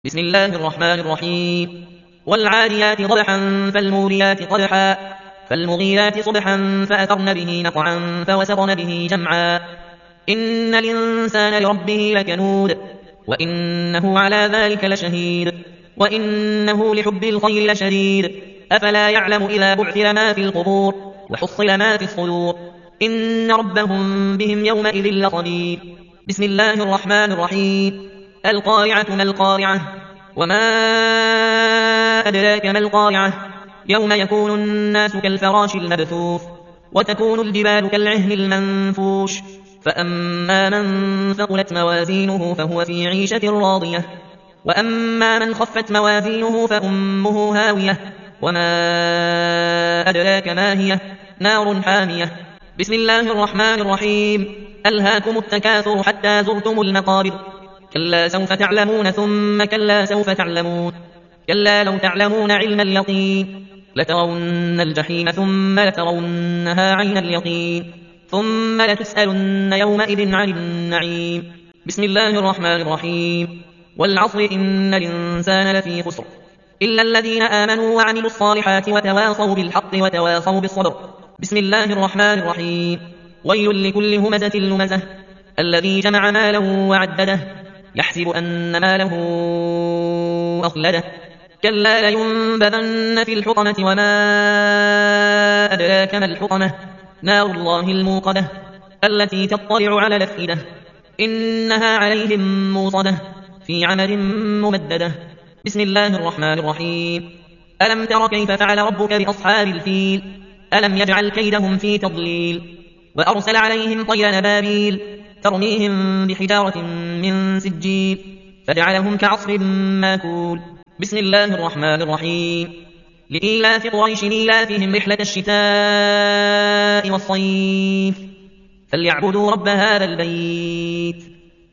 بسم الله الرحمن الرحيم والعاديات ضبحا فالموريات قدحا فالمغيرات صبحا فأثرن به نقعا فوسطن به جمعا إن الإنسان لربه لكنود وإنه على ذلك لشهيد وإنه لحب الخير لشديد أفلا يعلم إذا بعثر ما في القبور وحصل ما في الصدور إن ربهم بهم يومئذ لخبير بسم الله الرحمن الرحيم القارعة ما القارعة وما أدراك ما القارعة يوم يكون الناس كالفراش المبثوث وتكون الجبال كالعهن المنفوش فأما من ثقلت موازينه فهو في عيشة راضية وأما من خفت موازينه فأمه هاوية وما أدراك ما هي نار حامية بسم الله الرحمن الرحيم ألهاكم التكاثر حتى زرتم المقابر كلا سوف تعلمون ثم كلا سوف تعلمون كلا لو تعلمون علم اليقين لترون الجحيم ثم لترونها عين اليقين ثم لتسألن يومئذ عن النعيم بسم الله الرحمن الرحيم والعصر إن الإنسان لفي خسر إلا الذين آمنوا وعملوا الصالحات وتواصوا بالحق وتواصوا بالصبر بسم الله الرحمن الرحيم ويل لكل همزة لمزة الذي جمع مالا وعدده يحسب أن ماله أخلده كلا لينبذن في الحطمة وما أدراك ما الحطمة نار الله الموقدة التي تطلع على الأفئدة إنها عليهم موصدة في عمد ممددة بسم الله الرحمن الرحيم ألم تر كيف فعل ربك بأصحاب الفيل ألم يجعل كيدهم في تضليل وأرسل عليهم طيرا أبابيل ترميهم بحجارة من سجيل فجعلهم كعصف ماكول بسم الله الرحمن الرحيم لإيلاف قريش إيلافهم رحلة الشتاء والصيف فليعبدوا رب هذا البيت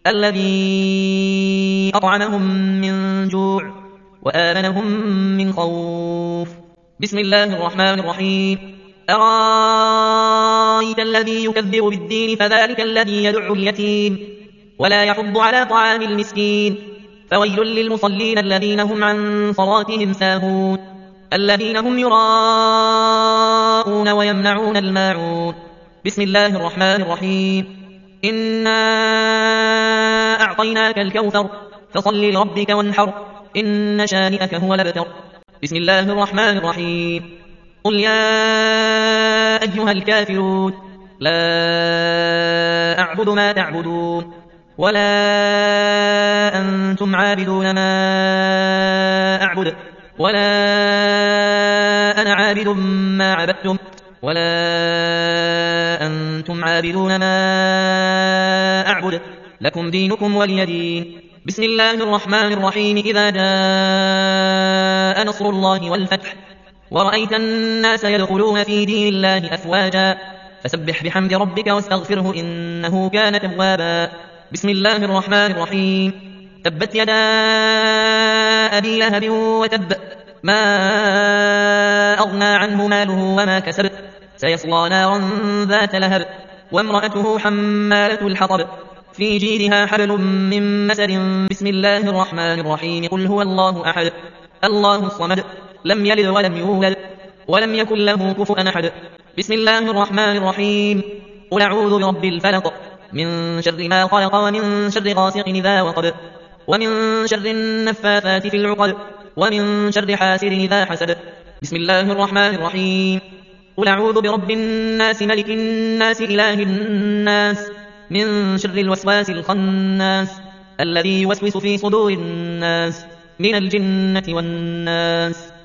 الذي أطعمهم من جوع وآمنهم من خوف بسم الله الرحمن الرحيم أرأيت الذي يكذب بالدين فذلك الذي يدع اليتيم ولا يحض على طعام المسكين فويل للمصلين الذين هم عن صلاتهم ساهون الذين هم يراءون ويمنعون الماعون بسم الله الرحمن الرحيم إنا أعطيناك الكوثر فصل لربك وانحر إن شانئك هو الأبتر بسم الله الرحمن الرحيم قل يا أيها الكافرون لا أعبد ما تعبدون ولا أنتم عابدون ما أعبد ولا أنا عابد ما عبدتم ولا أنتم عابدون ما أعبد لكم دينكم ولي دين بسم الله الرحمن الرحيم إذا جاء نصر الله والفتح ورأيت الناس يدخلون في دين الله أفواجا فسبح بحمد ربك واستغفره إنه كان توابا بسم الله الرحمن الرحيم تبت يدا أبي لهب وتب ما أغنى عنه ماله وما كسب سيصلى نارا ذات لهب وامرأته حمالة الحطب في جيدها حبل من مسد بسم الله الرحمن الرحيم قل هو الله أحد الله الصمد لم يلد ولم يولد ولم يكن له كفوا أحد بسم الله الرحمن الرحيم قل أعوذ برب الفلق من شر ما خلق ومن شر غاسق إذا وقب ومن شر النفاثات في العقد ومن شر حاسد إذا حسد بسم الله الرحمن الرحيم قل أعوذ برب الناس ملك الناس إله الناس من شر الوسواس الخناس الذي يوسوس في صدور الناس من الجنة والناس